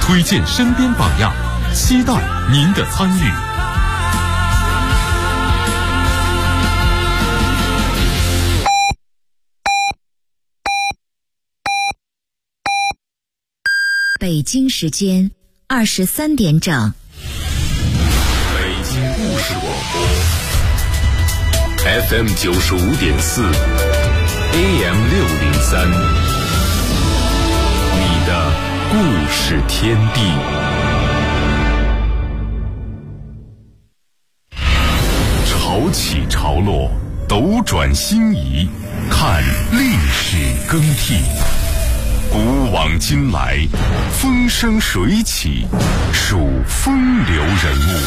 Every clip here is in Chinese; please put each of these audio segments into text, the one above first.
推荐身边榜样，期待您的参与。 北京时间23点整。 北京故事广播 FM 95.4 AM 603，你的故事天地。潮起潮落，斗转星移，看历史更替。古往今来，风生水起，数风流人物。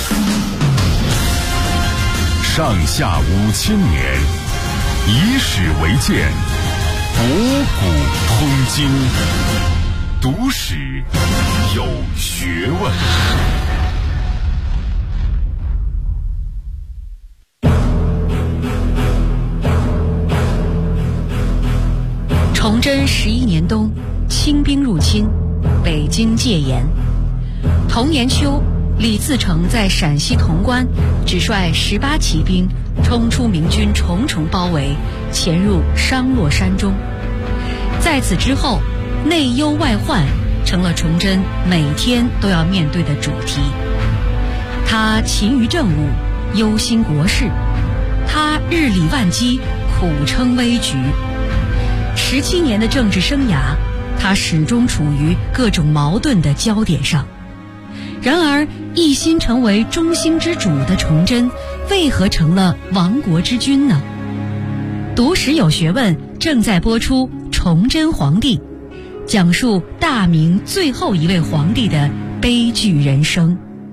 上下5000年，以史为鉴，博古通今，读史有学问。 崇祯11年冬，清兵入侵，北京戒严。同年秋，李自成在陕西潼关只率18骑兵冲出明军重重包围，潜入商洛山中。在此之后，内忧外患成了崇祯每天都要面对的主题。他勤于政务，忧心国事，他日理万机，苦撑危局。17年的政治生涯，他始终处于各种矛盾的焦点上。然而，一心成为中兴之主的崇祯，为何成了亡国之君呢？读史有学问正在播出《崇祯皇帝》，讲述大明最后一位皇帝的悲剧人生。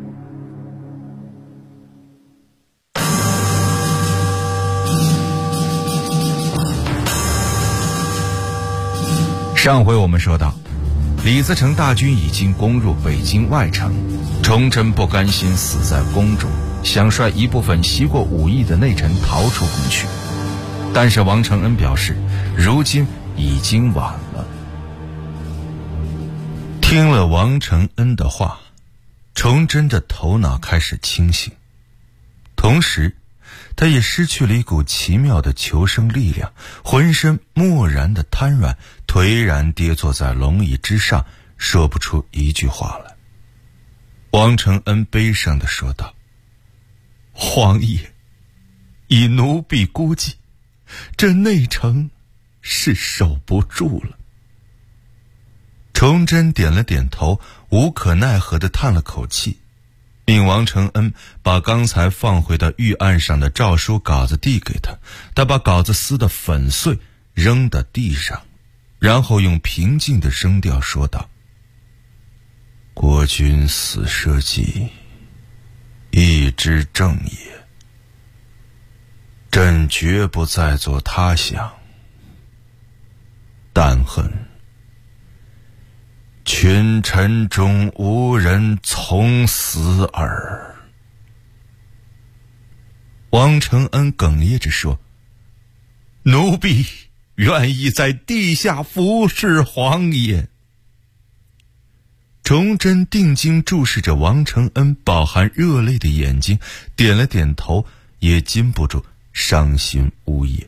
上回我们说到，李自成大军已经攻入北京外城，崇祯不甘心死在宫中，想率一部分习过武艺的内臣逃出宫去。但是王承恩表示，如今已经晚了。听了王承恩的话，崇祯的头脑开始清醒，同时他也失去了一股奇妙的求生力量，浑身蓦然的瘫软，颓然跌坐在龙椅之上，说不出一句话来。王承恩悲伤地说道：“皇爷，以奴婢估计，这内城是守不住了。”崇祯点了点头，无可奈何地叹了口气，命王承恩把刚才放回到御案上的诏书稿子递给他，他把稿子撕得粉碎，扔到地上，然后用平静的声调说道：“国君死社稷，义之正也。朕绝不再作他想，但恨群臣中无人从死耳。”王承恩哽咽着说：“奴婢愿意在地下服侍皇爷。”崇祯定睛注视着王承恩饱含热泪的眼睛，点了点头，也禁不住伤心呜咽。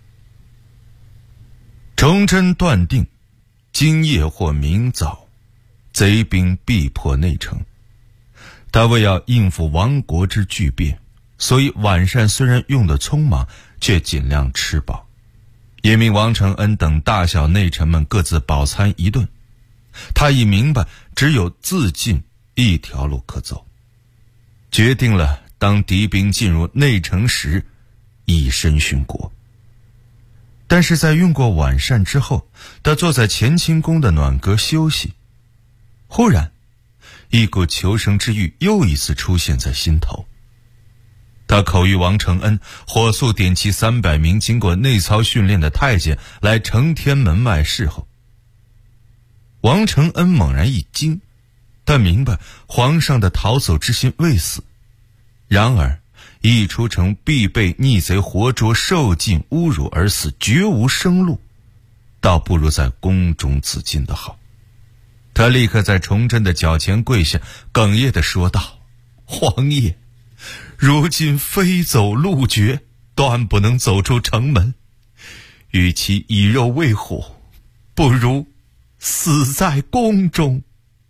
崇祯断定，今夜或明早，贼兵必破内城。他为要应付亡国之巨变，所以晚膳虽然用得匆忙，却尽量吃饱，也命王承恩等大小内臣们各自饱餐一顿。他已明白，只有自尽一条路可走，决定了当敌兵进入内城时，以身殉国。但是在用过晚膳之后，他坐在乾清宫的暖阁休息，忽然一股求生之欲又一次出现在心头。他口谕王承恩火速点齐300名经过内操训练的太监来承天门外侍候。王承恩猛然一惊，他明白皇上的逃走之心未死，然而一出城必被逆贼活捉受尽侮辱而死，绝无生路，倒不如在宫中自尽的好。 他立刻在崇祯的脚前跪下，哽咽地说道：“皇爷，如今非走路绝，断不能走出城门。与其以肉喂虎，不如死在宫中。”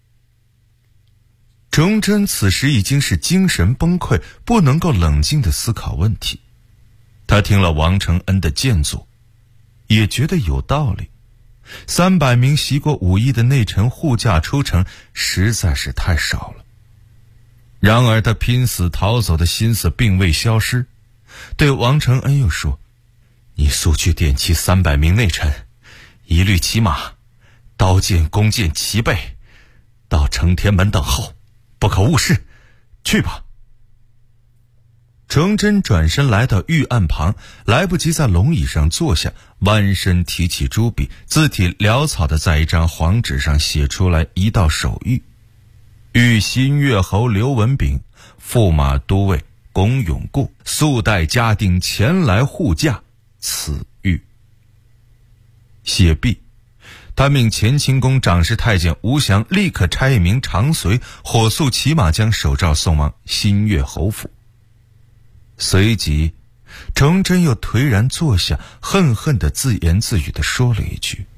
崇祯此时已经是精神崩溃，不能够冷静地思考问题。他听了王承恩的谏阻，也觉得有道理。300名习过武艺的内臣护驾出城，实在是太少了。然而他拼死逃走的心思并未消失，对王承恩又说：“你速去点齐300名内臣，一律骑马，刀剑弓箭齐备，到承天门等候，不可误事。去吧。”崇祯转身来到御案旁，来不及在龙椅上坐下，弯身提起朱笔，字体潦草地在一张黄纸上写出来一道手谕：“谕新月侯刘文炳、驸马都尉龚永固速带家丁前来护驾，此谕。”写毕，他命乾清宫长侍太监吴祥立刻差一名长随，火速骑马将手诏送往新月侯府。随即，崇祯又颓然坐下，恨恨地自言自语地说了一句：“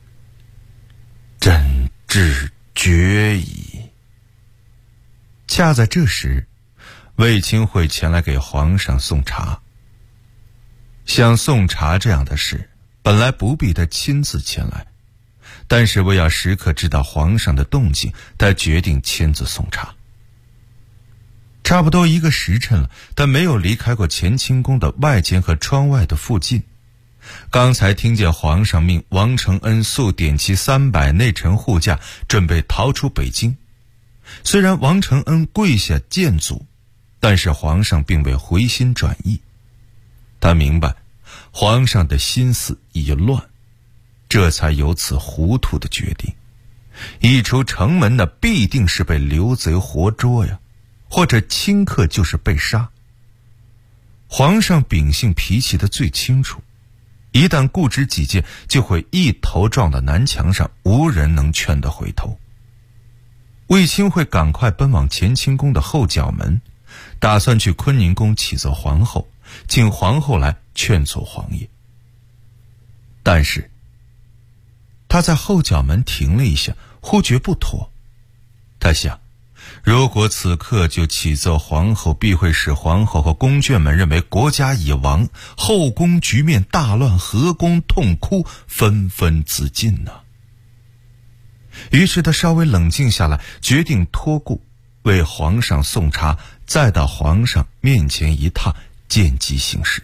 朕至决矣。”恰在这时，卫青会前来给皇上送茶。像送茶这样的事，本来不必他亲自前来，但是为要时刻知道皇上的动静，他决定亲自送茶。差不多1个时辰了，他没有离开过乾清宫的外间和窗外的附近。刚才听见皇上命王承恩速点齐300内臣护驾，准备逃出北京。虽然王承恩跪下谏阻，但是皇上并未回心转意。他明白皇上的心思已乱，这才有此糊涂的决定。一出城门呢，必定是被刘贼活捉呀，或者顷刻就是被杀。皇上秉性脾气的最清楚，一旦固执己见，就会一头撞到南墙上，无人能劝得回头。卫青会赶快奔往乾清宫的后角门，打算去坤宁宫启奏皇后，请皇后来劝阻皇爷。但是他在后角门停了一下，忽觉不妥。他想，如果此刻就启奏皇后，必会使皇后和宫眷们认为国家已亡，后宫局面大乱，和宫痛哭，纷纷自尽呢。于是他稍微冷静下来，决定托顾，为皇上送茶，再到皇上面前一踏，见机行事。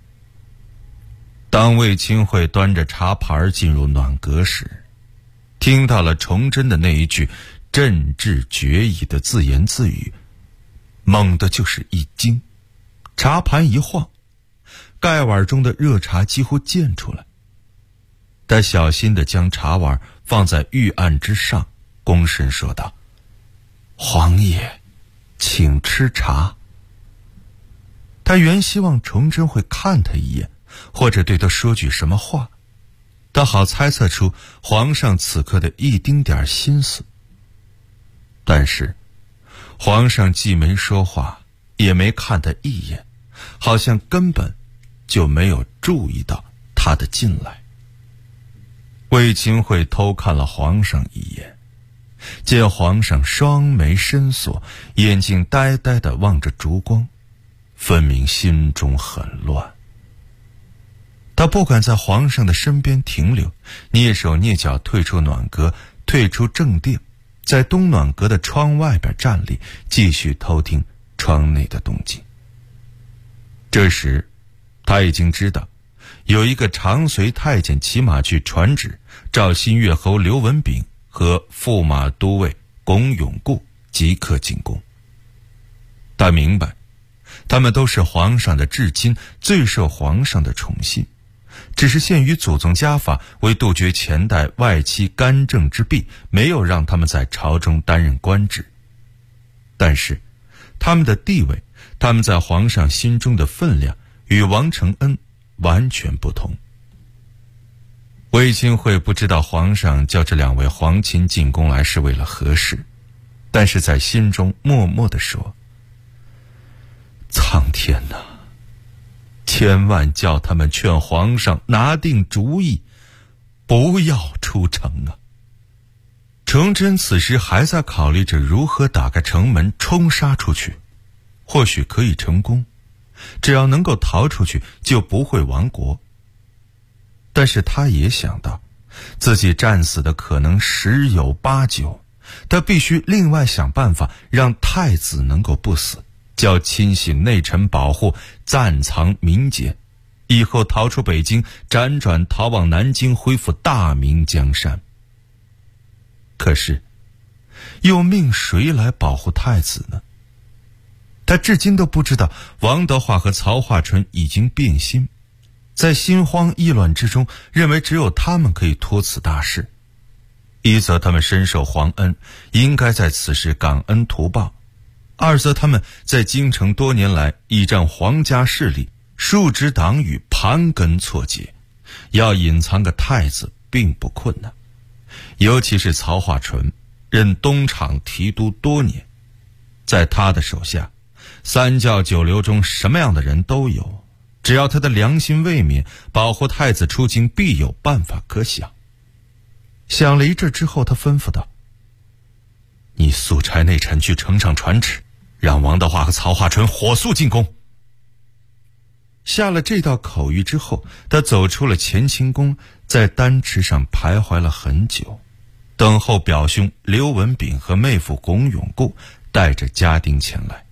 当卫青会端着茶盘进入暖阁时，听到了崇祯的那一句“朕至决矣”的自言自语，猛地就是一惊，茶盘一晃，盖碗中的热茶几乎溅出来。他小心地将茶碗放在御案之上，躬身说道：“皇爷，请吃茶。”他原希望崇祯会看他一眼，或者对他说句什么话，他好猜测出皇上此刻的一丁点心思。但是皇上既没说话，也没看他一眼，好像根本就没有注意到他的进来。卫青会偷看了皇上一眼，见皇上双眉深锁，眼睛呆呆地望着烛光，分明心中很乱。他不敢在皇上的身边停留，蹑手蹑脚退出暖阁，退出正殿，在东暖阁的窗外边站立，继续偷听窗内的动静。这时他已经知道有一个长随太监骑马去传旨，召新月侯刘文炳和驸马都尉龚永固即刻进宫。他明白他们都是皇上的至亲，最受皇上的宠信，只是限于祖宗家法，为杜绝前代外戚干政之弊，没有让他们在朝中担任官职。但是他们的地位，他们在皇上心中的分量，与王承恩完全不同。 卫青会不知道皇上叫这2位皇亲进宫来是为了何事，但是在心中默默地说：苍天哪，千万叫他们劝皇上拿定主意，不要出城啊！崇祯此时还在考虑着如何打开城门冲杀出去，或许可以成功，只要能够逃出去就不会亡国。但是他也想到自己战死的可能10有8九，他必须另外想办法让太子能够不死，叫亲信内臣保护，暂藏民间，以后逃出北京，辗转逃往南京，恢复大明江山。可是又命谁来保护太子呢？他至今都不知道王德化和曹化淳已经变心，在心慌意乱之中，认为只有他们可以托此大事。一则他们深受皇恩，应该在此时感恩图报；二则他们在京城多年来倚仗皇家势力，树枝党羽，盘根错节，要隐藏个太子并不困难。尤其是曹化淳任东厂提督多年，在他的手下3教9流中什么样的人都有，只要他的良心未泯，保护太子出京必有办法可想。想了一阵之后，他吩咐道：你速差内臣去呈上传旨，让王德化和曹化淳火速进宫。下了这道口谕之后，他走出了乾清宫，在丹池上徘徊了很久，等候表兄刘文炳和妹夫龚永固带着家丁前来。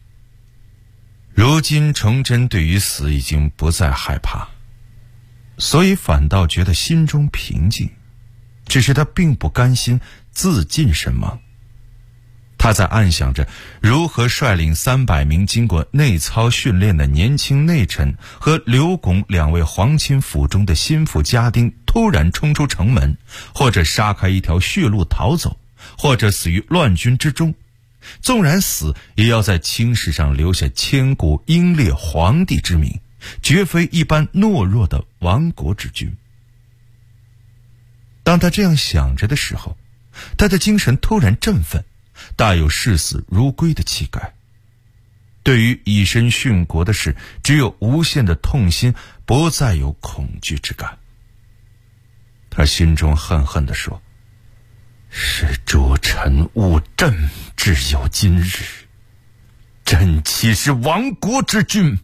如今崇祯对于死已经不再害怕，所以反倒觉得心中平静，只是他并不甘心自尽身亡。他在暗想着如何率领300名经过内操训练的年轻内臣和刘巩2位皇亲府中的心腹家丁突然冲出城门，或者杀开一条血路逃走，或者死于乱军之中，纵然死也要在青史上留下千古英烈皇帝之名，绝非一般懦弱的亡国之君。当他这样想着的时候，他的精神突然振奋，大有视死如归的气概。对于以身殉国的事，只有无限的痛心，不再有恐惧之感。他心中恨恨地说：是诸臣误朕，只有今日，朕岂是亡国之君？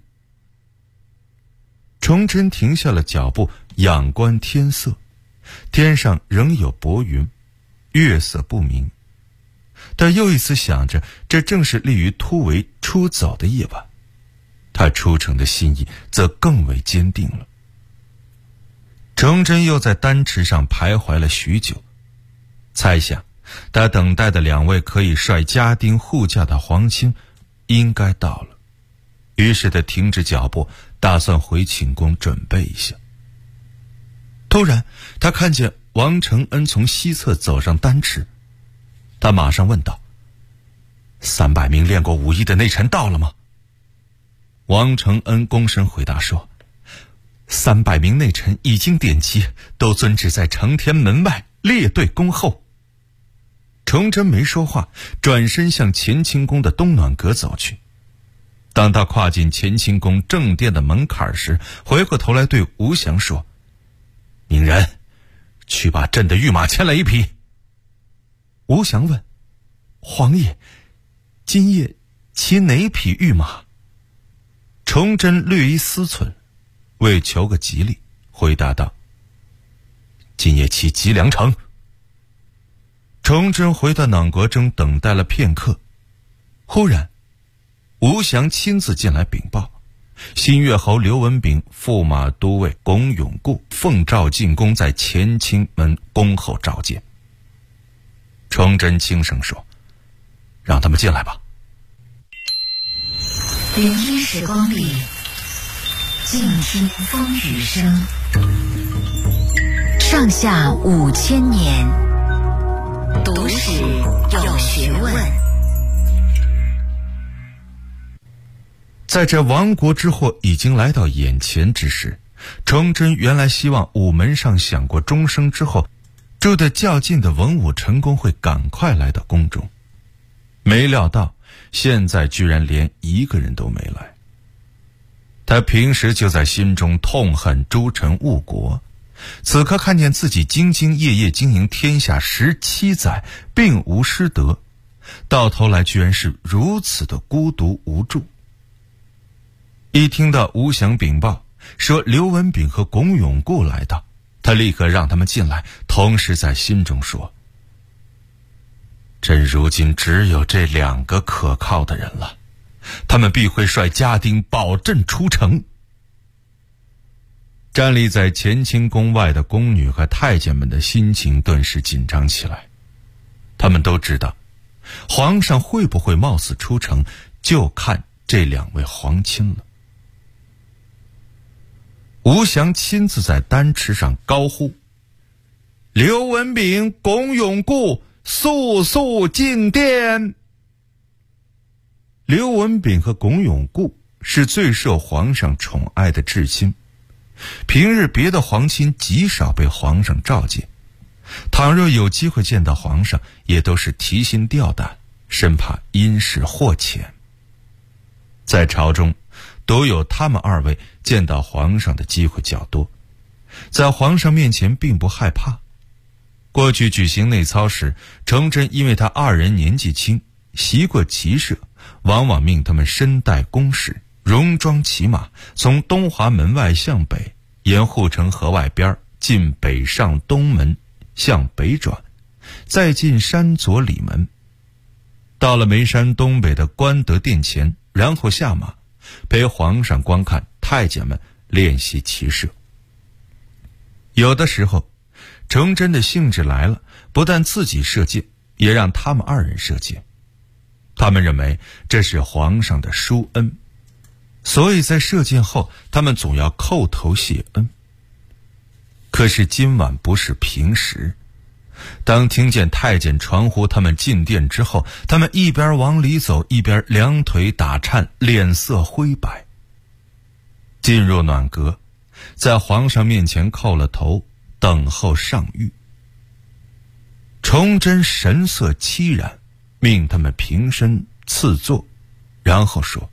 崇祯停下了脚步，仰观天色，天上仍有薄云，月色不明。但又一次想着，这正是立于突围出走的夜晚，他出城的心意则更为坚定了。崇祯又在丹池上徘徊了许久，猜想他等待的2位可以率家丁护驾的皇亲应该到了，于是他停止脚步，打算回寝宫准备一下。突然他看见王承恩从西侧走上丹池，他马上问道：300名练过武艺的内臣到了吗？王承恩躬身回答说：300名内臣已经点齐，都遵旨在承天门外列队恭候。崇祯没说话，转身向乾清宫的东暖阁走去。当他跨进乾清宫正殿的门槛时，回过头来对吴祥说：宁人，去把朕的御马牵来1匹。吴祥问：皇爷，今夜骑哪匹御马？崇祯略一思忖，为求个吉利，回答道：今夜骑吉良城。崇祯回到暖阁中等待了片刻，忽然吴祥亲自进来禀报，新月侯刘文炳、驸马都尉龚永固奉诏进宫，在乾清门恭候召见。崇祯轻声说：让他们进来吧。 灵衣时光里，静听风雨声。上下5000年，读史有学问。 在这亡国之祸已经来到眼前之时， 崇祯原来希望午门上享过钟声之后，住得较近的文武臣工会赶快来到宫中，没料到现在居然连一个人都没来。他平时就在心中痛恨诸臣误国，此刻看见自己兢兢业业经营天下17载，并无失德，到头来居然是如此的孤独无助。一听到吴祥禀报说刘文炳和龚永固来到，他立刻让他们进来，同时在心中说：朕如今只有这2个可靠的人了，他们必会率家丁保朕出城。站立在乾清宫外的宫女和太监们的心情顿时紧张起来，他们都知道皇上会不会冒死出城，就看这2位皇亲了。吴祥亲自在丹池上高呼：刘文炳、龚永固，速速进殿！刘文炳和龚永固是最受皇上宠爱的至亲，平日别的皇亲极少被皇上召见，倘若有机会见到皇上，也都是提心吊胆，生怕因事获遣。在朝中都有他们2位见到皇上的机会较多，在皇上面前并不害怕。过去举行内操时，崇祯因为他2人年纪轻，习过骑射，往往命他们身带弓矢，戎装骑马，从东华门外向北，沿护城河外边进北上东门，向北转，再进山左里门，到了眉山东北的官德殿前，然后下马，陪皇上观看太监们练习骑射。有的时候崇祯的兴致来了，不但自己射箭，也让他们2人射箭。他们认为这是皇上的殊恩，所以在射箭后他们总要叩头谢恩。可是今晚不是平时，当听见太监传呼他们进殿之后，他们一边往里走，一边两腿打颤，脸色灰白。进入暖阁，在皇上面前叩了头，等候上谕。崇祯神色凄然，命他们平身赐座，然后说：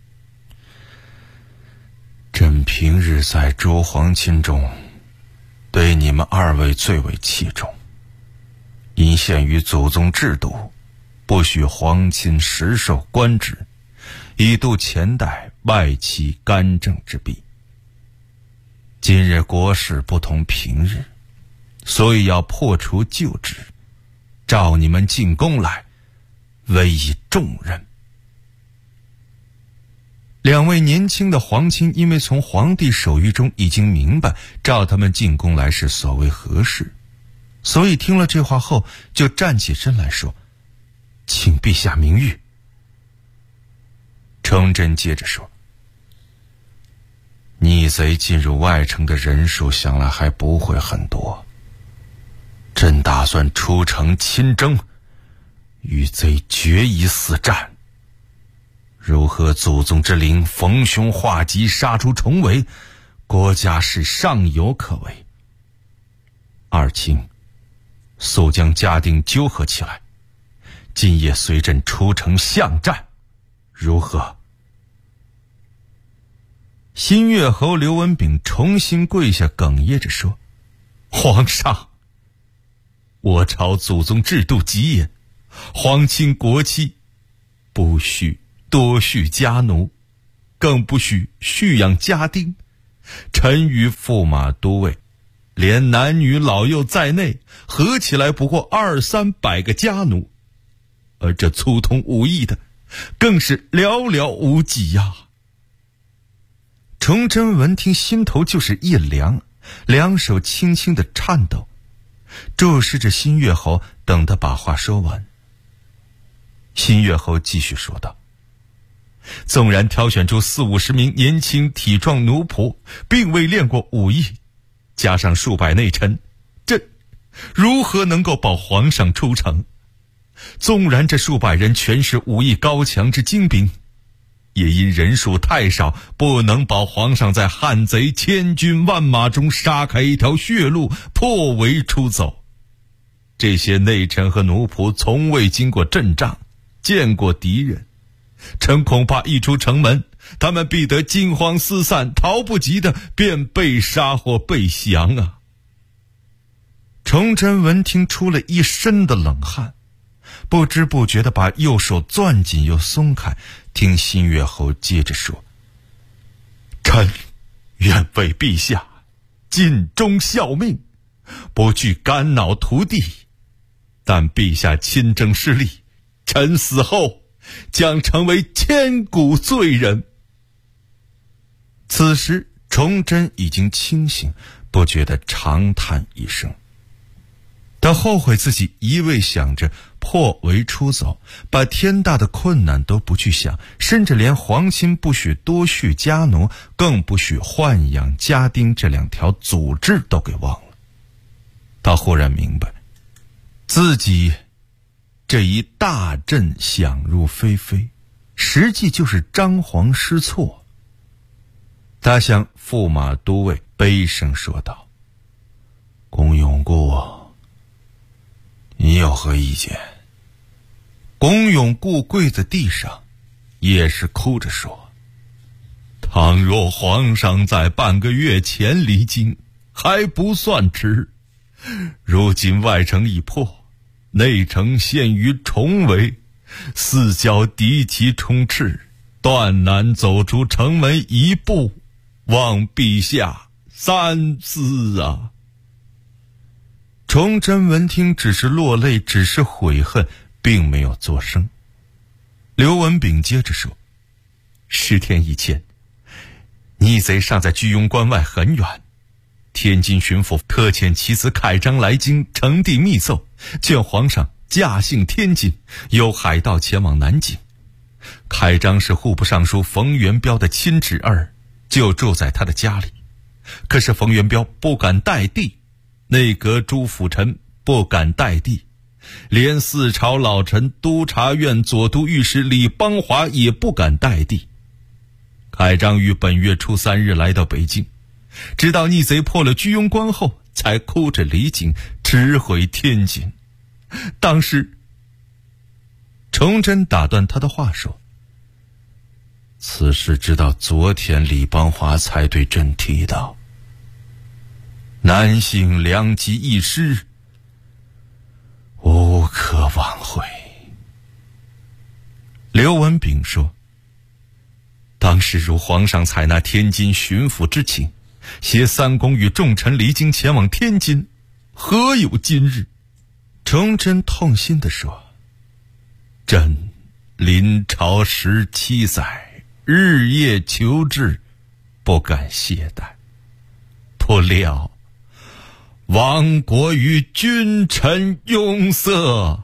朕平日在诸皇亲中，对你们2位最为器重，因限于祖宗制度，不许皇亲实受官职，以度前代外戚干政之弊。今日国事不同平日，所以要破除旧制，召你们进宫来，委以重任。2位年轻的皇亲因为从皇帝手谕中已经明白召他们进宫来是所谓何事，所以听了这话后就站起身来说：请陛下明谕。崇祯接着说：逆贼进入外城的人数想来还不会很多，朕打算出城亲征，与贼决一死战。如何祖宗之灵逢凶化吉，杀出重围，国家是尚有可为。2卿速将家丁纠合起来，今夜随朕出城相战，如何？新月侯刘文炳重新跪下，哽咽着说：皇上，我朝祖宗制度极严，皇亲国戚不许多蓄家奴，更不许蓄养家丁。臣与驸马都尉，连男女老幼在内，合起来不过200-300个家奴，而这粗通武艺的更是寥寥无几呀。崇祯闻听，心头就是一凉，两手轻轻的颤抖，注视着新月侯，等他把话说完。新月侯继续说道：纵然挑选出40-50名年轻体壮奴仆，并未练过武艺，加上数百内臣，朕如何能够保皇上出城？纵然这数百人全是武艺高强之精兵， 也因人数太少，不能保皇上在汉贼千军万马中杀开一条血路，破围出走。这些内臣和奴仆从未经过阵仗，见过敌人，臣恐怕一出城门，他们必得惊慌四散，逃不及的便被杀或被降啊！崇祯闻听出了一身的冷汗，不知不觉地把右手攥紧又松开，听新月侯接着说：臣愿为陛下尽忠效命，不惧肝脑涂地，但陛下亲征失利，臣死后将成为千古罪人。此时崇祯已经清醒，不觉得长叹一声。他后悔自己一味想着破围出走，把天大的困难都不去想，甚至连皇亲不许多续家奴，更不许豢养家丁这两条祖制都给忘了。他忽然明白，自己这一大阵想入非非，实际就是张皇失措。他向驸马都尉悲声说道：龚永固，你有何意见？龚永固跪在地上，也是哭着说：倘若皇上在半个月前离京，还不算迟。如今外城已破，内城陷于重围，四角敌骑充斥，断难走出城门一步，望陛下三思啊！崇祯闻听，只是落泪，只是悔恨，并没有作声。刘文炳接着说：10天以前，逆贼尚在居庸关外很远，天津巡抚特遣其子凯章来京呈递密奏，见皇上驾幸天津，有海盗前往南京。凯章是户部尚书冯元彪的亲侄儿，就住在他的家里。可是冯元彪不敢带地，内阁诸辅臣不敢带地，连四朝老臣督察院左都御史李邦华也不敢带地。凯章于本月初3日来到北京，直到逆贼破了居庸关后，才哭着离京，直回天津。当时崇祯打断他的话说：此事直到昨天李邦华才对朕提到，南幸良机一失，无可挽回。刘文炳说：当时如皇上采纳天津巡抚之请，携三公与众臣离京前往天津，何有今日？崇祯痛心地说：朕临朝17载，日夜求治，不敢懈怠，不料亡国于君臣拥塞。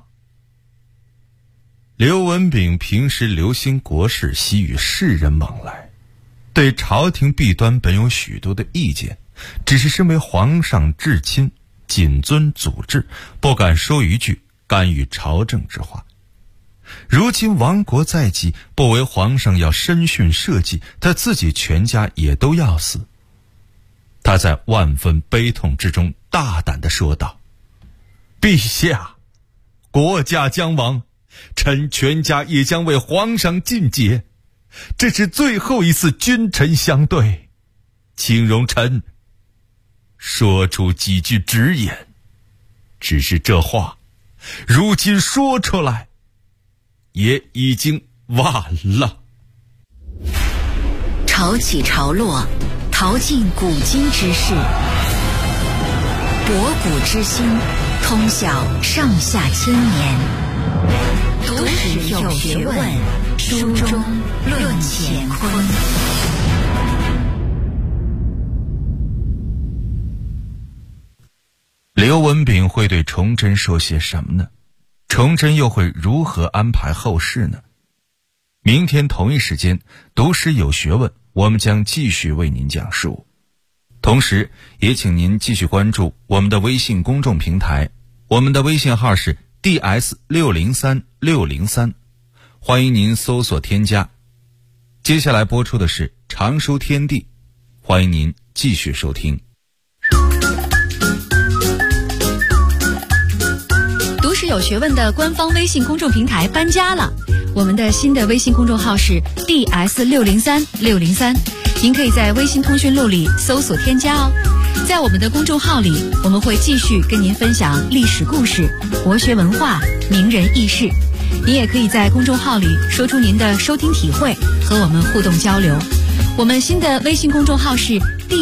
刘文炳平时留心国事，喜与世人往来，对朝廷弊端本有许多的意见，只是身为皇上至亲，谨遵祖制，不敢说一句干预朝政之话。如今亡国在即，不为皇上要审讯社稷，他自己全家也都要死。他在万分悲痛之中大胆地说道：陛下，国家将亡，臣全家也将为皇上尽节，这是最后一次君臣相对，请容臣说出几句直言。只是这话如今说出来也已经晚了。 潮起潮落，淘尽古今之事，博古之今，通晓上下千年。读史有学问，书中论乾坤。 刘文炳会对崇祯说些什么呢？崇祯又会如何安排后事呢？明天同一时间，读史有学问，我们将继续为您讲述。同时也请您继续关注我们的微信公众平台，我们的微信号是 DS603603，欢迎您搜索添加。 接下来播出的是常书天地，欢迎您继续收听。 读史有学问的官方微信公众平台搬家了，我们的新的微信公众号是 DS603603，您可以在微信通讯录里搜索添加哦。在我们的公众号里，我们会继续跟您分享历史故事、国学文化、名人轶事。您也可以在公众号里说出您的收听体会，和我们互动交流。我们新的微信公众号是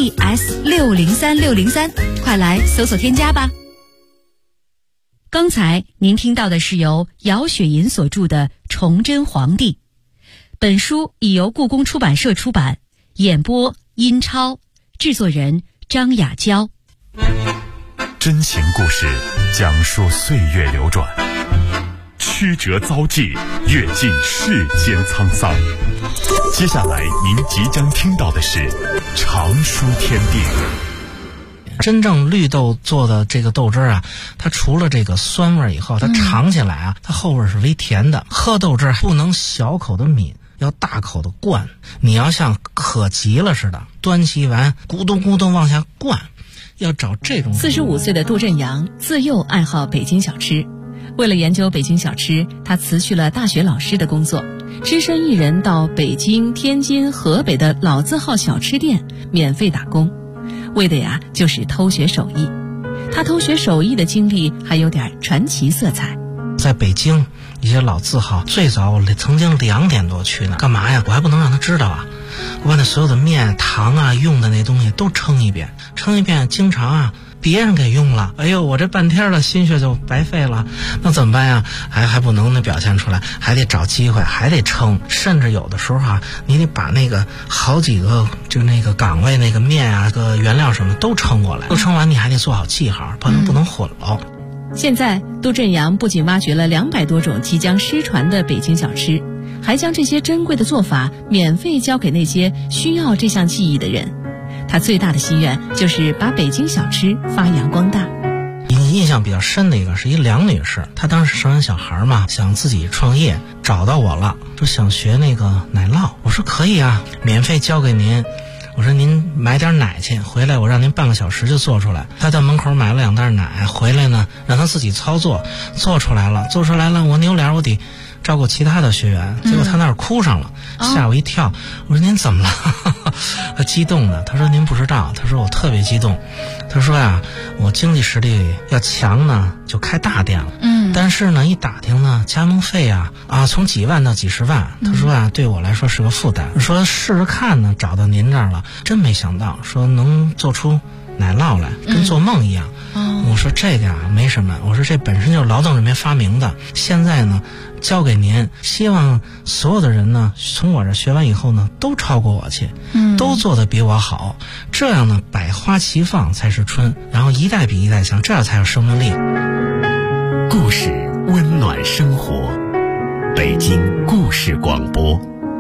DS603603，快来搜索添加吧。刚才您听到的是由姚雪银所著的《崇祯皇帝》，本书已由故宫出版社出版，演播殷超，制作人张雅娇。 真情故事讲述岁月流转，曲折遭际，阅尽世间沧桑。接下来您即将听到的是常书天地。 真正绿豆做的这个豆汁啊，它除了这个酸味以后，它尝起来啊，它后味是微甜的。喝豆汁不能小口的抿，要大口的灌。你要像渴急了似的，端起碗咕咚咕咚往下灌，要找这种。 45岁的杜振阳自幼爱好北京小吃，为了研究北京小吃，他辞去了大学老师的工作，只身一人到北京、天津、河北的老字号小吃店免费打工，为的呀就是偷学手艺。他偷学手艺的经历还有点传奇色彩。 在北京一些老字号，最早我曾经2点多去呢，干嘛呀？我还不能让他知道啊！我把那所有的面、糖啊、用的那东西都称一遍，经常啊别人给用了，哎呦，我这半天了，心血就白费了，那怎么办呀？还不能表现出来，还得找机会，还得称，甚至有的时候啊，你得把那个好几个就那个岗位那个面啊、个原料什么都称过来，都称完你还得做好记号，不能混了。 现在杜振阳不仅挖掘了200多种即将失传的北京小吃，还将这些珍贵的做法免费教给那些需要这项技艺的人。他最大的心愿就是把北京小吃发扬光大。 印象比较深的一个是一梁女士，她当时生完小孩嘛，想自己创业，找到我了，说想学那个奶酪。我说可以啊，免费教给您。我说您买点奶去，回来我让您半个小时就做出来。他到门口买了2袋奶，回来呢让他自己操作，做出来了，我扭脸我得照顾其他的学员，结果他那儿哭上了，吓我一跳。我说您怎么了？他激动的，他说您不知道，他说我特别激动。他说呀，我经济实力要强呢，就开大店了。但是呢，一打听呢，加盟费啊从几万到几十万。他说啊，对我来说是个负担。说试试看呢，找到您这儿了，真没想到，说能做出奶酪来，跟做梦一样。我说这个呀没什么，我说这本身就是劳动人民发明的，现在呢交给您，希望所有的人呢从我这学完以后呢都超过我去，都做得比我好，这样呢百花齐放才是春，然后一代比一代强，这样才有生命力。 故事温暖生活，北京故事广播。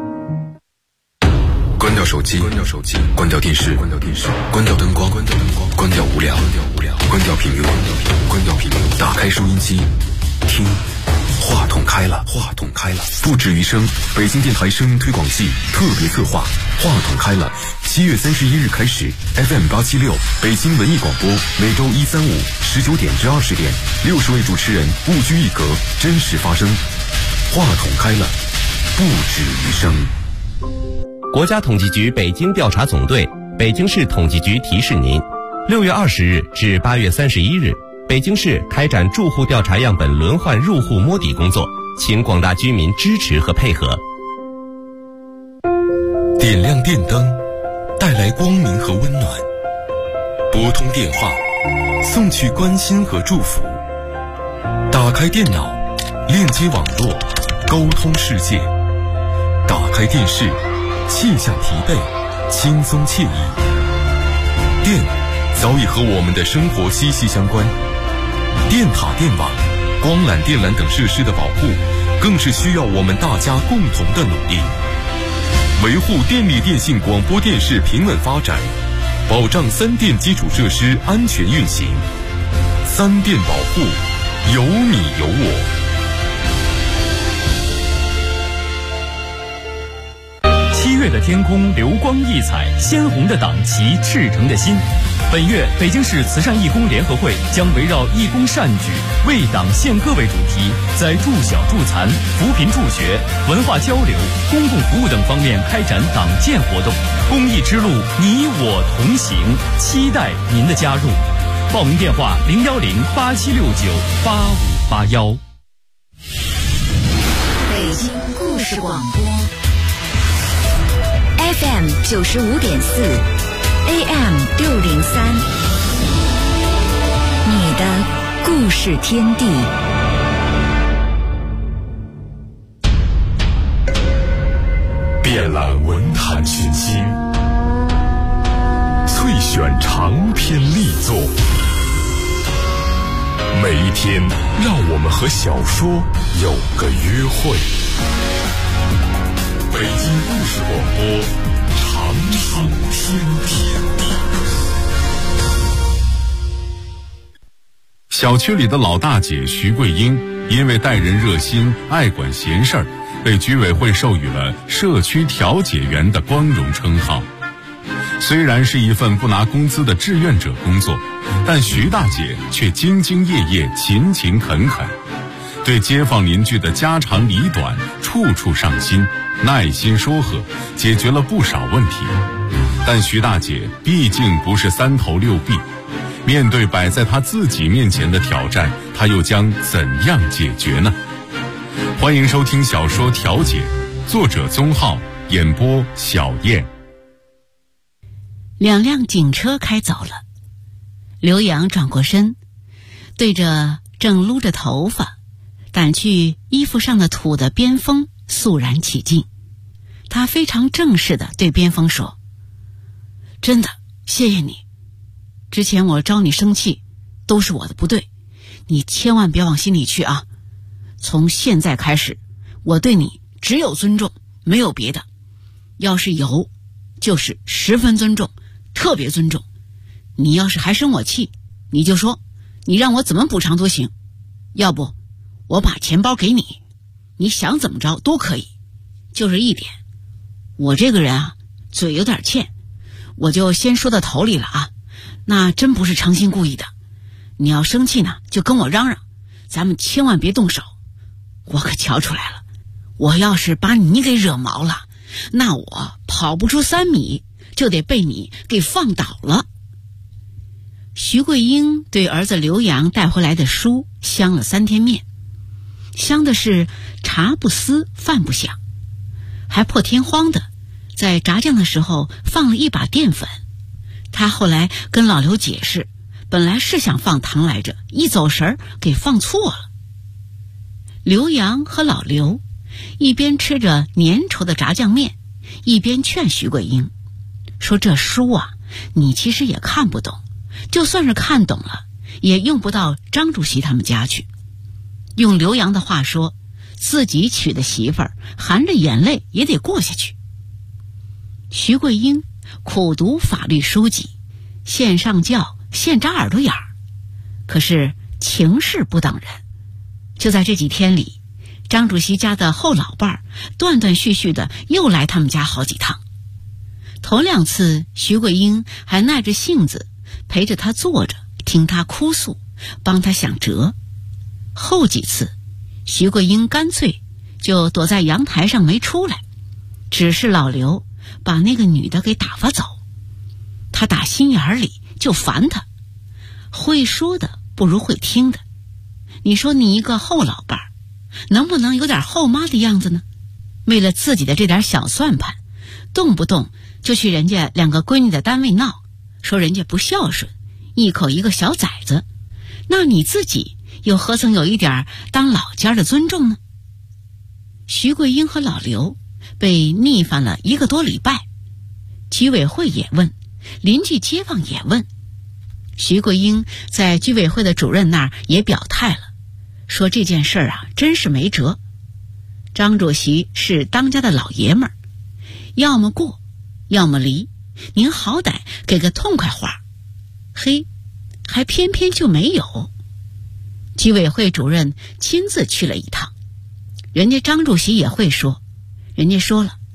关掉手机，关掉电视，关掉灯光，关掉无聊，关掉评论，打开收音机，听，话筒开了，不止于声。北京电台声音推广季特别策划，话筒开了。7月31日开始 ，FM 876北京文艺广播，每周1、3、5 19点至20点，60位主持人不拘一格，真实发声。话筒开了，不止于声。 国家统计局北京调查总队、北京市统计局提示您：6月20日至8月31日，北京市开展住户调查样本轮换入户摸底工作，请广大居民支持和配合。 点亮电灯，带来光明和温暖；拨通电话，送去关心和祝福；打开电脑，链接网络，沟通世界；打开电视，卸下疲惫，轻松惬意。电早已和我们的生活息息相关，电塔、电网、光缆、电缆等设施的保护，更是需要我们大家共同的努力。维护电力电信广播电视平稳发展，保障3电基础设施安全运行。3电保护，有你有我。 7月月的天空流光溢彩，鲜红的党旗赤诚的心。本月北京市慈善义工联合会将围绕义工善举、为党献歌为主题，在助小助残、扶贫助学、文化交流、公共服务等方面开展党建活动。公益之路，你我同行，期待您的加入。报名电话010-8769-8581。 北京故事广播 FM 95.4 AM 603，你的故事天地。 遍览文坛群星，萃选长篇力作，每一天让我们和小说有个约会。北京故事广播，长长天地。小区里的老大姐徐桂英，因为待人热心、爱管闲事儿，被居委会授予了社区调解员的光荣称号。虽然是一份不拿工资的志愿者工作，但徐大姐却兢兢业业、勤勤恳恳，对街坊邻居的家长里短处处上心，耐心说和，解决了不少问题。但徐大姐毕竟不是三头六臂，面对摆在她自己面前的挑战，她又将怎样解决呢？欢迎收听小说《调解》，作者宗浩，演播小燕。 2辆警车开走了，刘洋转过身，对着正撸着头发掸去衣服上的土的边锋肃然起敬。他非常正式地对边锋说：真的谢谢你，之前我招你生气都是我的不对，你千万别往心里去啊。从现在开始，我对你只有尊重，没有别的，要是有就是十分尊重，特别尊重。你要是还生我气，你就说，你让我怎么补偿都行，要不我把钱包给你，你想怎么着都可以。就是一点，我这个人啊，嘴有点欠，我就先说到头里了啊，那真不是诚心故意的。你要生气呢，就跟我嚷嚷，咱们千万别动手。我可瞧出来了，我要是把你给惹毛了，那我跑不出3米就得被你给放倒了。徐桂英对儿子刘洋带回来的书香了3天面，香的是茶不思饭不想，还破天荒的在炸酱的时候放了一把淀粉。他后来跟老刘解释，本来是想放糖来着，一走神儿给放错了。刘洋和老刘一边吃着粘稠的炸酱面，一边劝徐桂英说，这书啊，你其实也看不懂，就算是看懂了，也用不到张主席他们家去。用刘洋的话说，自己娶的媳妇儿含着眼泪也得过下去。徐桂英苦读法律书籍，现上教现扎耳朵眼儿，可是情势不等人。就在这几天里，张主席家的后老伴儿断断续续的又来他们家好几趟。头2次徐桂英还耐着性子陪着他坐着，听他哭诉，帮他想辙。后几次徐桂英干脆就躲在阳台上没出来，只是老刘把那个女的给打发走。他打心眼里就烦他，会说的不如会听的。你说你一个后老伴儿，能不能有点后妈的样子呢？为了自己的这点小算盘，动不动就去人家2个闺女的单位闹，说人家不孝顺，一口一个小崽子。那你自己又何曾有一点当老家的尊重呢？徐桂英和老刘被逆反了1个多礼拜，居委会也问，邻居街坊也问。徐桂英在居委会的主任那儿也表态了，说这件事啊，真是没辙。张主席是当家的老爷们儿，要么过，要么离，您好歹给个痛快话。嘿，还偏偏就没有。居委会主任亲自去了一趟，人家张主席也会说，人家说了，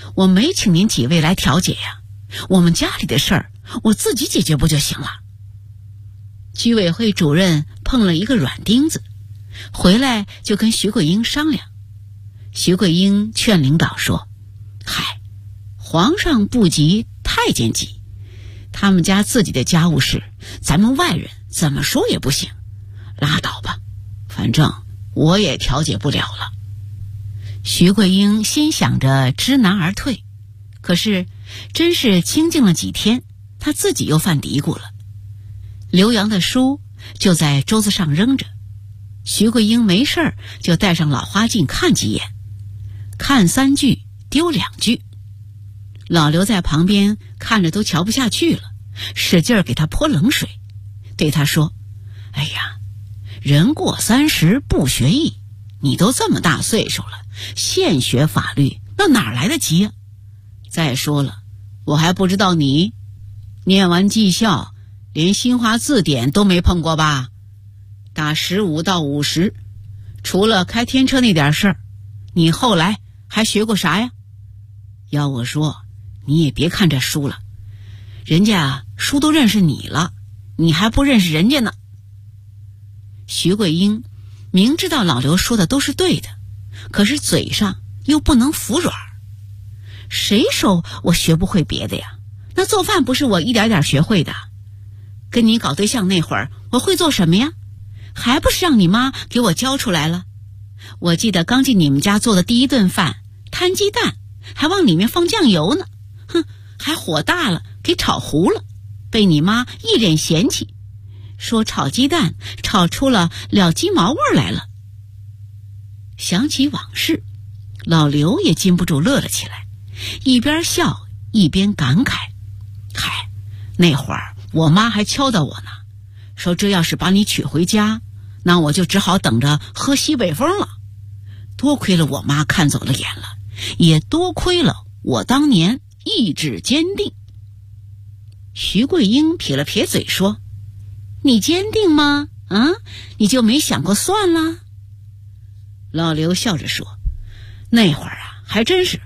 我没请您几位来调解呀，我们家里的事儿我自己解决不就行了？居委会主任碰了一个软钉子，回来就跟徐桂英商量。徐桂英劝领导说：嗨，皇上不急太监急，他们家自己的家务事，咱们外人怎么说也不行，拉倒吧，反正我也调解不了了。徐桂英心想着知难而退，可是真是清静了几天，她自己又犯嘀咕了。刘洋的书就在桌子上扔着，徐桂英没事就带上老花镜看几眼，看3句丢2句。老刘在旁边看着都瞧不下去了，使劲给他泼冷水，对他说：哎呀，人过30不学艺，你都这么大岁数了，现学法律那哪来得及啊？再说了，我还不知道你念完技校连新华字典都没碰过吧？打15到50，除了开天车那点事儿，你后来还学过啥呀？要我说，你也别看这书了，人家书都认识你了，你还不认识人家呢。徐桂英明知道老刘说的都是对的，可是嘴上又不能服软。谁说我学不会别的呀？那做饭不是我一点点学会的。跟你搞对象那会儿，我会做什么呀？还不是让你妈给我教出来了。我记得刚进你们家做的第一顿饭，摊鸡蛋还往里面放酱油呢，还火大了给炒糊了，被你妈一脸嫌弃，说炒鸡蛋炒出了了鸡毛味来了。想起往事，老刘也禁不住乐了起来，一边笑一边感慨：嗨，那会儿我妈还敲打我呢，说这要是把你娶回家，那我就只好等着喝西北风了。多亏了我妈看走了眼了，也多亏了我当年意志坚定。徐桂英撇了撇嘴说：你坚定吗？你就没想过算了？老刘笑着说：那会儿还真是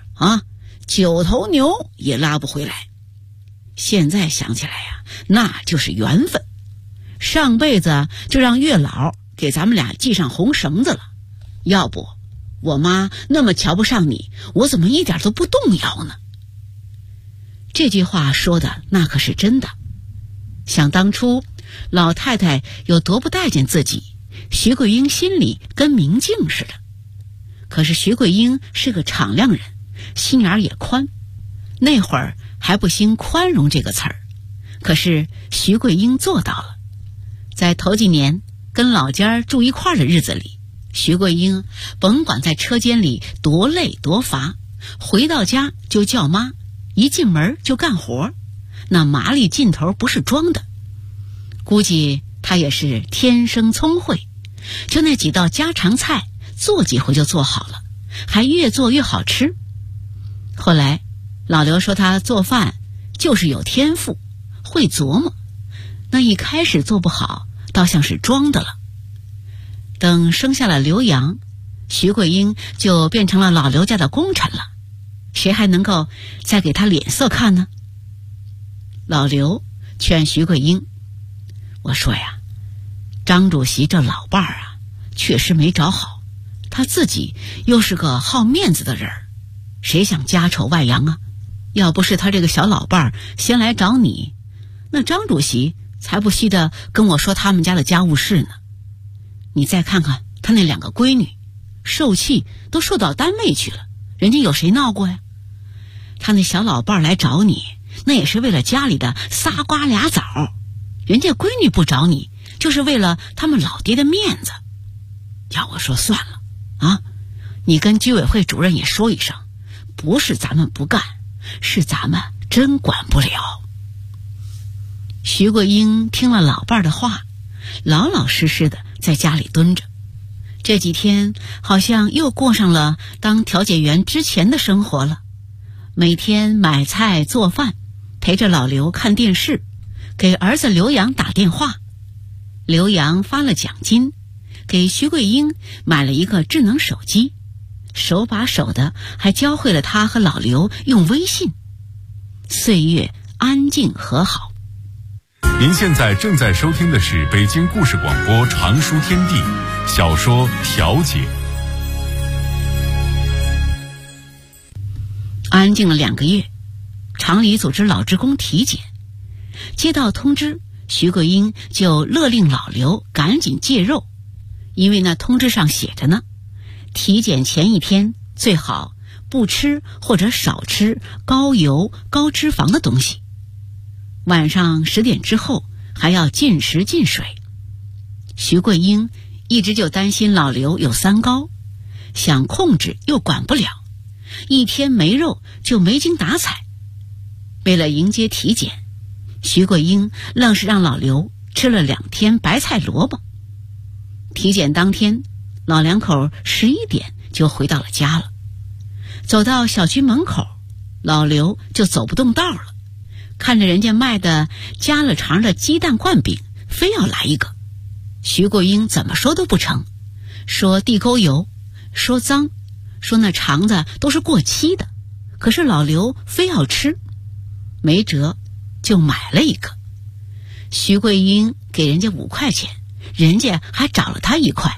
9头牛也拉不回来。现在想起来那就是缘分，上辈子就让月老给咱们俩系上红绳子了，要不我妈那么瞧不上你，我怎么一点都不动摇呢？这句话说的那可是真的。想当初老太太有多不待见自己，徐桂英心里跟明镜似的。可是徐桂英是个敞亮人，心眼也宽，那会儿还不兴宽容这个词儿，可是徐桂英做到了。在头几年跟老家住一块的日子里，徐桂英甭管在车间里多累多乏，回到家就叫妈，一进门就干活，那麻利劲头不是装的。估计她也是天生聪慧，就那几道家常菜做几回就做好了，还越做越好吃。后来老刘说她做饭就是有天赋，会琢磨，那一开始做不好倒像是装的了。等生下了刘洋，徐桂英就变成了老刘家的功臣了，谁还能够再给他脸色看呢？老刘劝徐桂英：我说呀，张主席这老伴儿确实没找好，他自己又是个好面子的人，谁想家丑外扬啊？要不是他这个小老伴儿先来找你，那张主席才不稀得跟我说他们家的家务事呢。你再看看他那2个闺女，受气都受到单位去了，人家有谁闹过呀？他那小老伴儿来找你，那也是为了家里的仨瓜俩枣，人家闺女不找你，就是为了他们老爹的面子。要我说算了你跟居委会主任也说一声，不是咱们不干，是咱们真管不了。徐桂英听了老伴儿的话，老老实实的在家里蹲着。这几天好像又过上了当调解员之前的生活了，每天买菜做饭，陪着老刘看电视，给儿子刘洋打电话。刘洋发了奖金，给徐桂英买了一个智能手机， 手把手的还教会了他和老刘用微信。岁月安静和好。 您现在正在收听的是北京故事广播常书天地小说《调解》。 安静了2个月，厂里组织老职工体检，接到通知，徐桂英就勒令老刘赶紧戒肉，因为那通知上写着呢，体检前1天最好不吃或者少吃高油高脂肪的东西，晚上10点之后还要禁食禁水。徐桂英一直就担心老刘有3高，想控制又管不了，1天没肉就没精打采。为了迎接体检，徐桂英愣是让老刘吃了2天白菜萝卜。体检当天，老两口11点就回到了家了。走到小区门口，老刘就走不动道了，看着人家卖的加了肠的鸡蛋灌饼，非要来一个。徐桂英怎么说都不成，说地沟油，说脏，说那肠子都是过期的，可是老刘非要吃，没辙就买了一个。徐桂英给人家5块钱，人家还找了他1块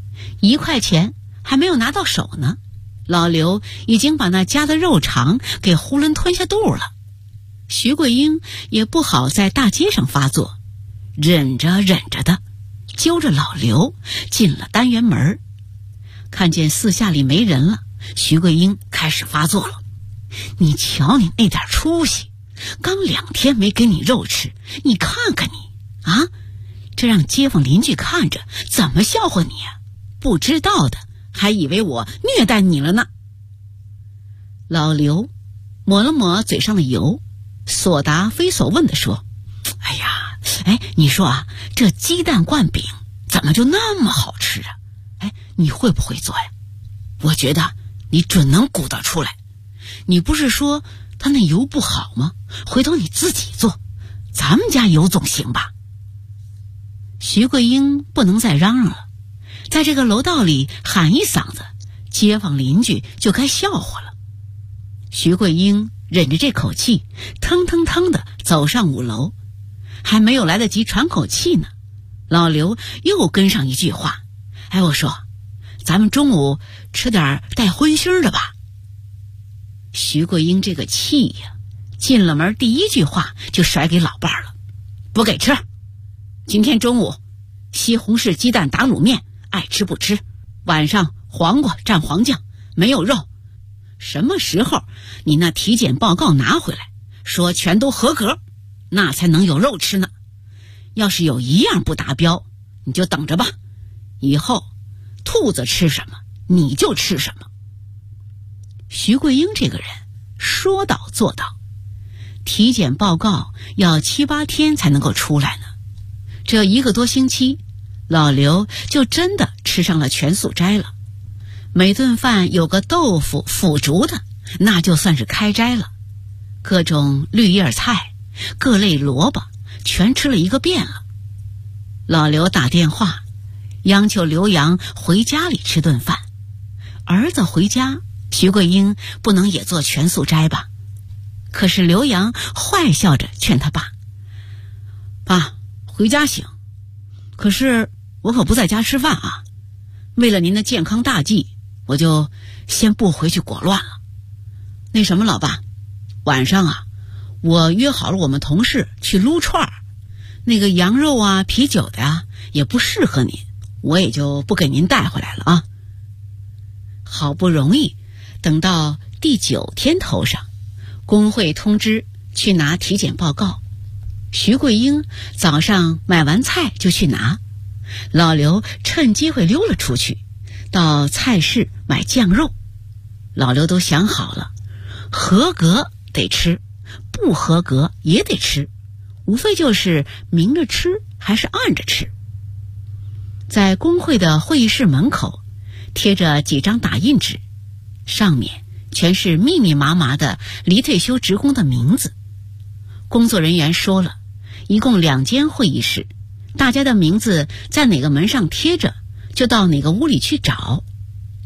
，1块钱还没有拿到手呢，老刘已经把那夹的肉肠给囫囵吞下肚了。徐桂英也不好在大街上发作，忍着的揪着老刘进了单元门。看见四下里没人了，徐桂英开始发作了。你瞧你那点出息，刚2天没给你肉吃，你看看你啊，这让街坊邻居看着怎么笑话你啊？不知道的还以为我虐待你了呢。老刘抹了抹嘴上的油，所答非所问地说，你说啊，这鸡蛋灌饼怎么就那么好吃啊？你会不会做呀？我觉得你准能鼓捣出来。你不是说他那油不好吗？回头你自己做，咱们家油总行吧？徐桂英不能再嚷嚷了，在这个楼道里喊一嗓子，街坊邻居就该笑话了。徐桂英忍着这口气，腾腾腾的走上5楼，还没有来得及喘口气呢，老刘又跟上一句话，我说咱们中午吃点带荤腥的吧。徐桂英这个气呀，进了门第1句话就甩给老伴儿了，不给吃。今天中午西红柿鸡蛋打卤面，爱吃不吃，晚上黄瓜蘸黄酱，没有肉。什么时候你那体检报告拿回来，说全都合格，那才能有肉吃呢。要是有1样不达标，你就等着吧，以后兔子吃什么你就吃什么。徐桂英这个人说到做到，体检报告要7、8天才能够出来呢。这1个多星期，老刘就真的吃上了全素斋了。每顿饭有个豆腐腐竹的，那就算是开斋了。各种绿叶菜，各类萝卜，全吃了一个遍了。老刘打电话央求刘洋回家里吃顿饭。儿子回家，徐桂英不能也做全素斋吧？可是刘洋坏笑着劝他爸，爸，回家行，可是我可不在家吃饭啊，为了您的健康大计，我就先不回去裹乱了。那什么，老爸，晚上啊，我约好了我们同事去撸串儿，那个羊肉啊啤酒的啊也不适合您，我也就不给您带回来了啊。好不容易等到第9天头上，工会通知去拿体检报告，徐桂英早上买完菜就去拿，老刘趁机会溜了出去，到菜市买酱肉。老刘都想好了，合格得吃，不合格也得吃，无非就是明着吃还是暗着吃。在工会的会议室门口贴着几张打印纸，上面全是密密麻麻的离退休职工的名字。工作人员说了，一共2间会议室，大家的名字在哪个门上贴着，就到哪个屋里去找。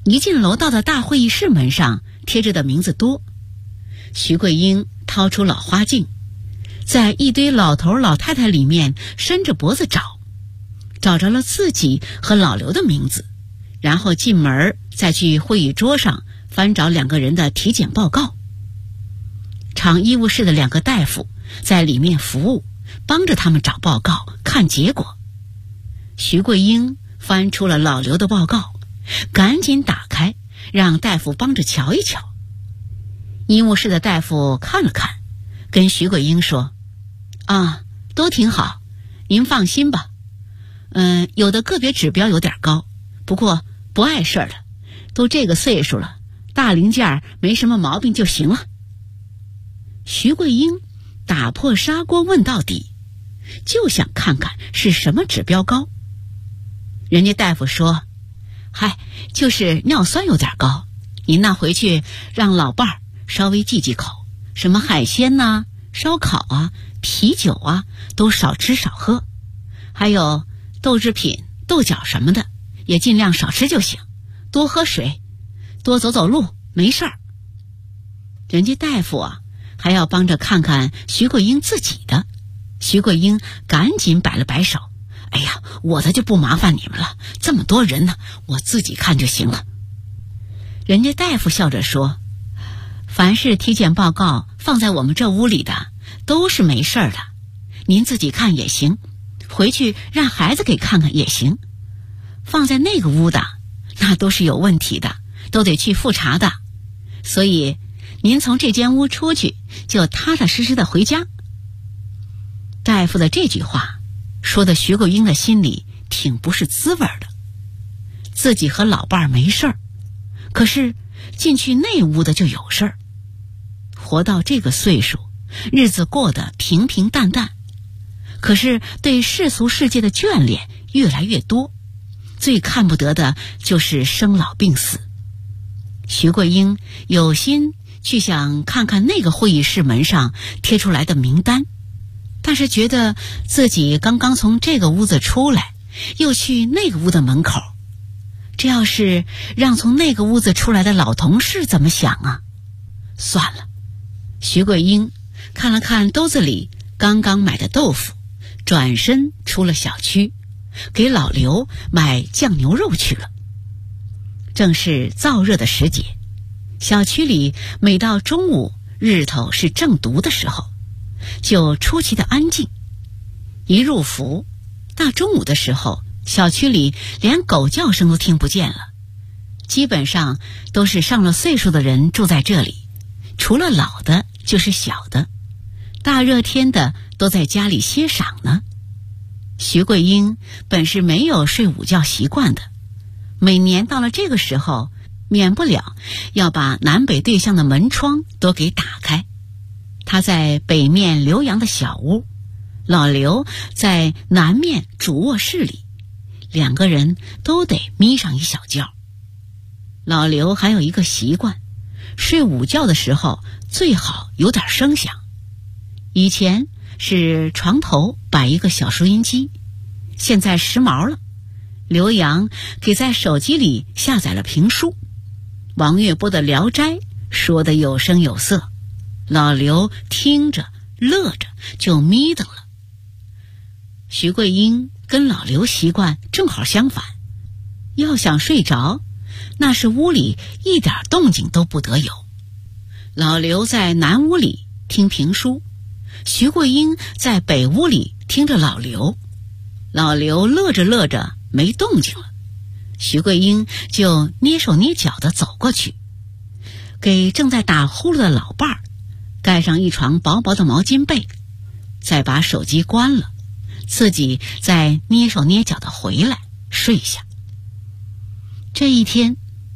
一进楼道的大会议室门上贴着的名字多。徐桂英掏出老花镜，在一堆老头老太太里面伸着脖子找着了自己和老刘的名字，然后进门再去会议桌上翻找2个人的体检报告。厂医务室的2个大夫在里面服务，帮着他们找报告看结果。徐桂英翻出了老刘的报告，赶紧打开，让大夫帮着瞧一瞧。医务室的大夫看了看，跟徐桂英说：都挺好，您放心吧。有的个别指标有点高，不过不碍事儿的，都这个岁数了，大零件没什么毛病就行了。徐桂英打破砂锅问到底，就想看看是什么指标高。人家大夫说：就是尿酸有点高，您那回去让老伴儿稍微忌忌口，什么海鲜呐、烧烤啊、啤酒啊都少吃少喝，还有豆制品、豆角什么的也尽量少吃就行，多喝水，多走走路，没事儿。人家大夫还要帮着看看徐桂英自己的。徐桂英赶紧摆了摆手：我的就不麻烦你们了，这么多人呢，我自己看就行了。人家大夫笑着说：凡是体检报告放在我们这屋里的都是没事的，您自己看也行，回去让孩子给看看也行，放在那个屋的那都是有问题的，都得去复查的，所以您从这间屋出去就踏踏实实的回家。大夫的这句话说的徐桂英的心里挺不是滋味的，自己和老伴儿没事儿，可是进去那屋的就有事儿。活到这个岁数，日子过得平平淡淡，可是对世俗世界的眷恋越来越多，最看不得的就是生老病死。徐桂英有心去想看看那个会议室门上贴出来的名单，但是觉得自己刚刚从这个屋子出来，又去那个屋的门口，这要是让从那个屋子出来的老同事怎么想啊？算了。徐桂英看了看兜子里刚刚买的豆腐，转身出了小区，给老刘买酱牛肉去了。正是燥热的时节，小区里每到中午日头是正毒的时候，就出奇的安静。一入伏，大中午的时候，小区里连狗叫声都听不见了。基本上都是上了岁数的人住在这里，除了老的就是小的，大热天的都在家里歇晌呢。徐桂英本是没有睡午觉习惯的，每年到了这个时候，免不了要把南北对向的门窗都给打开。她在北面刘洋的小屋，老刘在南面主卧室里，2个人都得眯上一小觉。老刘还有一个习惯，睡午觉的时候最好有点声响。以前是床头摆一个小收音机，现在时髦了，刘洋给在手机里下载了评书，王月波的《聊斋》说得有声有色，老刘听着乐着就眯瞪了。徐桂英跟老刘习惯正好相反，要想睡着，那是屋里一点动静都不得有。老刘在南屋里听评书，徐桂英在北屋里听着老刘。老刘乐着乐着没动静了，徐桂英就捏手捏脚地走过去，给正在打呼噜的老伴儿盖上一床薄薄的毛巾被，再把手机关了，自己再捏手捏脚地回来睡下。这一天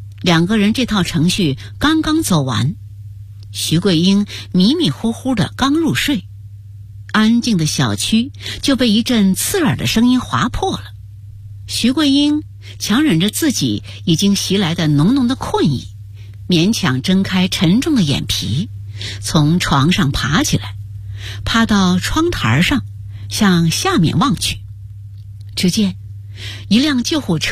2个人这套程序刚刚走完，徐桂英迷迷糊糊的刚入睡，安静的小区就被一阵刺耳的声音划破了。徐桂英强忍着自己已经袭来的浓浓的困意，勉强睁开沉重的眼皮，从床上爬起来，趴到窗台上向下面望去。只见一辆救护车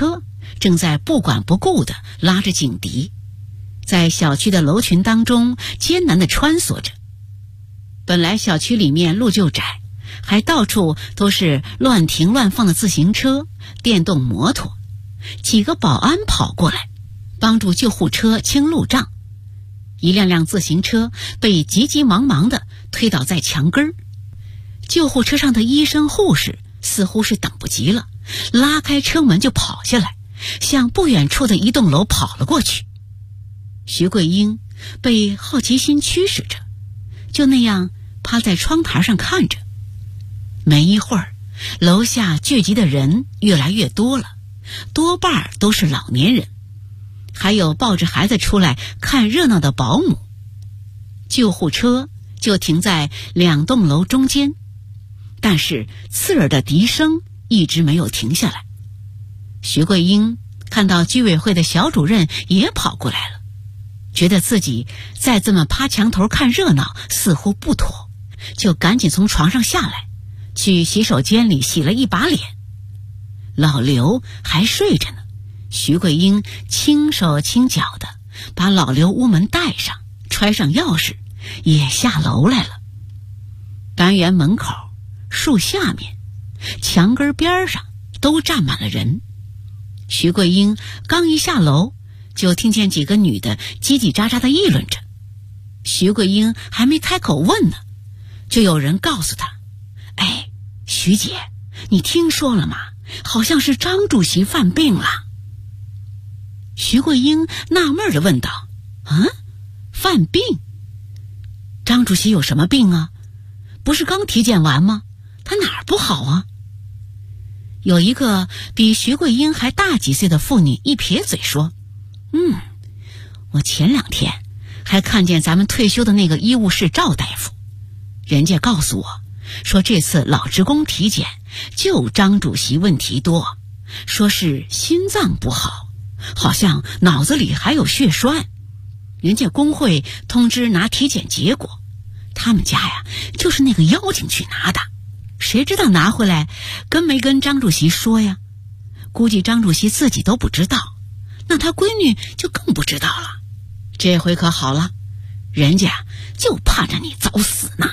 正在不管不顾地拉着警笛，在小区的楼群当中艰难地穿梭着。本来小区里面路就窄，还到处都是乱停乱放的自行车、电动摩托。几个保安跑过来帮助救护车清路障，一辆辆自行车被急急忙忙地推倒在墙根儿。救护车上的医生护士似乎是等不及了，拉开车门就跑下来，向不远处的一栋楼跑了过去。徐桂英被好奇心驱使着，就那样趴在窗台上看着。没一会儿，楼下聚集的人越来越多了，多半都是老年人，还有抱着孩子出来看热闹的保姆。救护车就停在2栋楼中间，但是刺耳的笛声一直没有停下来。徐桂英看到居委会的小主任也跑过来了，觉得自己再这么趴墙头看热闹似乎不妥，就赶紧从床上下来，去洗手间里洗了一把脸。老刘还睡着呢，徐桂英轻手轻脚的把老刘屋门带上，揣上钥匙，也下楼来了。单元门口、树下面、墙根边上都站满了人。徐桂英刚一下楼，就听见几个女的叽叽喳喳的议论着。徐桂英还没开口问呢，就有人告诉她：“哎，徐姐，你听说了吗？好像是张主席犯病了。”徐桂英纳闷地问道：“啊，犯病？张主席有什么病啊？不是刚体检完吗？他哪儿不好啊？”有一个比徐桂英还大几岁的妇女一撇嘴说：“我前2天还看见咱们退休的那个医务室赵大夫，人家告诉我说这次老职工体检就张主席问题多，说是心脏不好，好像脑子里还有血栓。人家工会通知拿体检结果，他们家呀就是那个妖精去拿的，谁知道拿回来跟没跟张主席说呀？估计张主席自己都不知道，那他闺女就更不知道了。这回可好了，人家就盼着你早死呢。”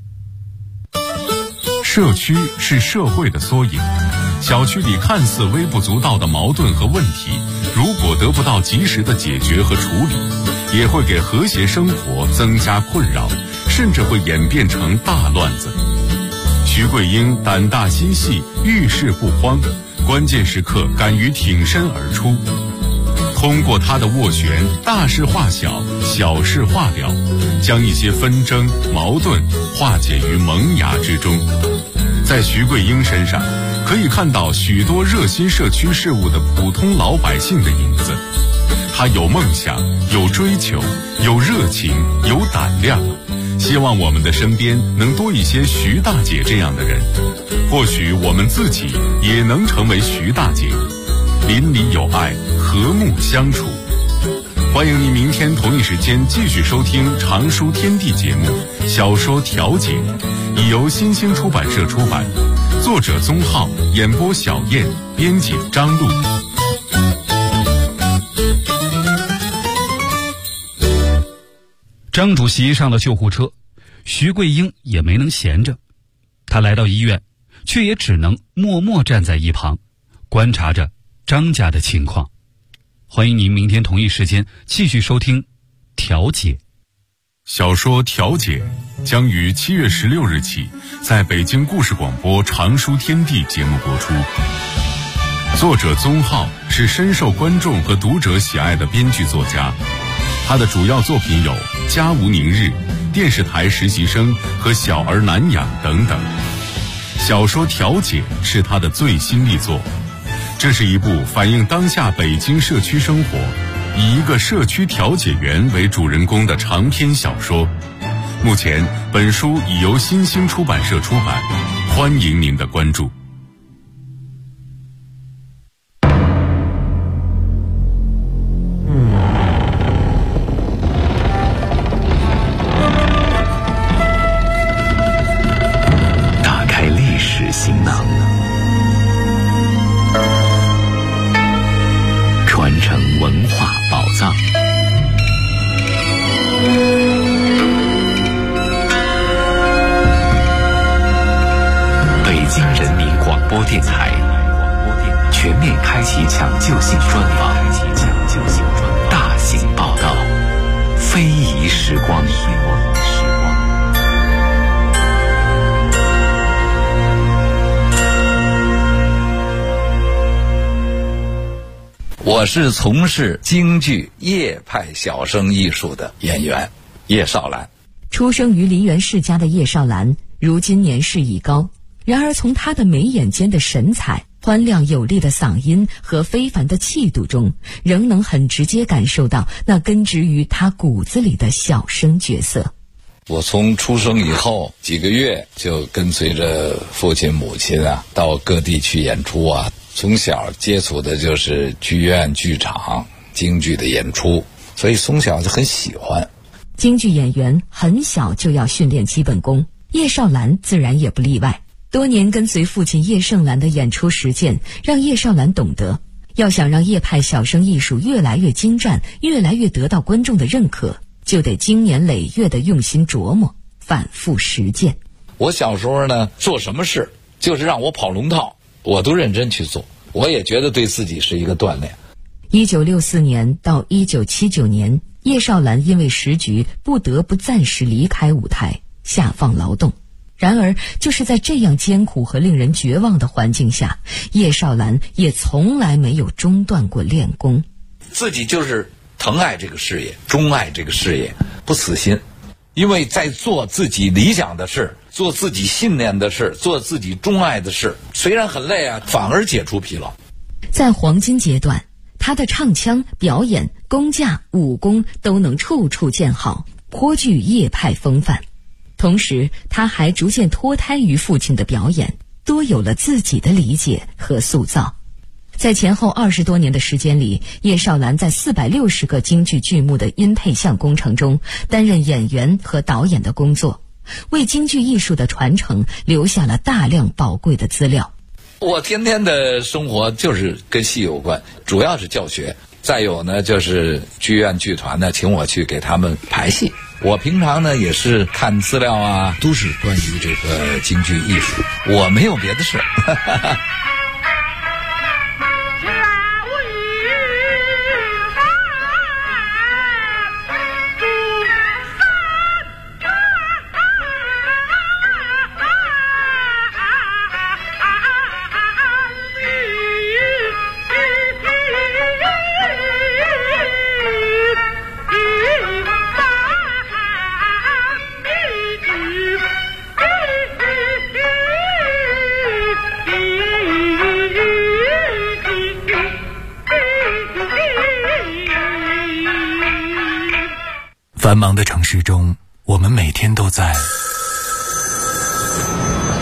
社区是社会的缩影，小区里看似微不足道的矛盾和问题，如果得不到及时的解决和处理，也会给和谐生活增加困扰，甚至会演变成大乱子。徐桂英胆大心细，遇事不慌，关键时刻敢于挺身而出。通过他的斡旋，大事化小，小事化了，将一些纷争矛盾化解于萌芽之中。在徐桂英身上可以看到许多热心社区事务的普通老百姓的影子。他有梦想，有追求，有热情，有胆量。希望我们的身边能多一些徐大姐这样的人，或许我们自己也能成为徐大姐。邻里有爱，和睦相处。欢迎您明天同一时间继续收听《常书天地》节目《小说调解》，已由新兴出版社出版，作者宗浩，演播小燕，编辑张璐。 张主席上了救护车，徐桂英也没能闲着，她来到医院，却也只能默默站在一旁，观察着张家的情况。欢迎您明天同一时间继续收听《调解》。 小说《调解》将于7月16日起在北京故事广播《常书天地》节目播出。作者宗浩是深受观众和读者喜爱的编剧作家，他的主要作品有《家无宁日》、电视台实习生和小儿难养等等。小说《调解》是他的最新力作，这是一部反映当下北京社区生活，以一个社区调解员为主人公的长篇小说。目前本书已由新兴出版社出版，欢迎您的关注。 打开历史行囊， 播电台全面开启抢救性专访，大型报道，非遗时光。 我是从事京剧叶派小生艺术的演员叶绍兰。 出生于梨园世家的叶绍兰，如今年事已高，然而从他的眉眼间的神采、欢亮有力的嗓音和非凡的气度中，仍能很直接感受到那根植于他骨子里的小生角色。 我从出生以后几个月就跟随着父亲母亲到各地去演出从小接触的就是剧院剧场京剧的演出，所以从小就很喜欢。 京剧演员很小就要训练基本功，叶绍兰自然也不例外。多年跟随父亲叶盛兰的演出实践，让叶绍兰懂得，要想让叶派小生艺术越来越精湛，越来越得到观众的认可，就得经年累月的用心琢磨，反复实践。 我小时候呢，做什么事就是让我跑龙套，我都认真去做，我也觉得对自己是一个锻炼。 1964年到1979年，叶绍兰因为时局不得不暂时离开舞台，下放劳动。然而就是在这样艰苦和令人绝望的环境下，叶绍兰也从来没有中断过练功。 自己就是疼爱这个事业，钟爱这个事业，不死心。因为在做自己理想的事，做自己信念的事，做自己钟爱的事，虽然很累反而解除疲劳。 在黄金阶段，他的唱腔、表演、功架、武功都能处处见好，颇具叶派风范。同时他还逐渐脱胎于父亲的表演，多有了自己的理解和塑造。在前后20多年的时间里，叶绍兰在460个京剧剧目的音配像工程中担任演员和导演的工作，为京剧艺术的传承留下了大量宝贵的资料。 我天天的生活就是跟戏有关，主要是教学，再有呢就是剧院剧团呢请我去给他们排戏。我平常呢也是看资料都是关于这个京剧艺术，我没有别的事。 繁忙的城市中，我们每天都在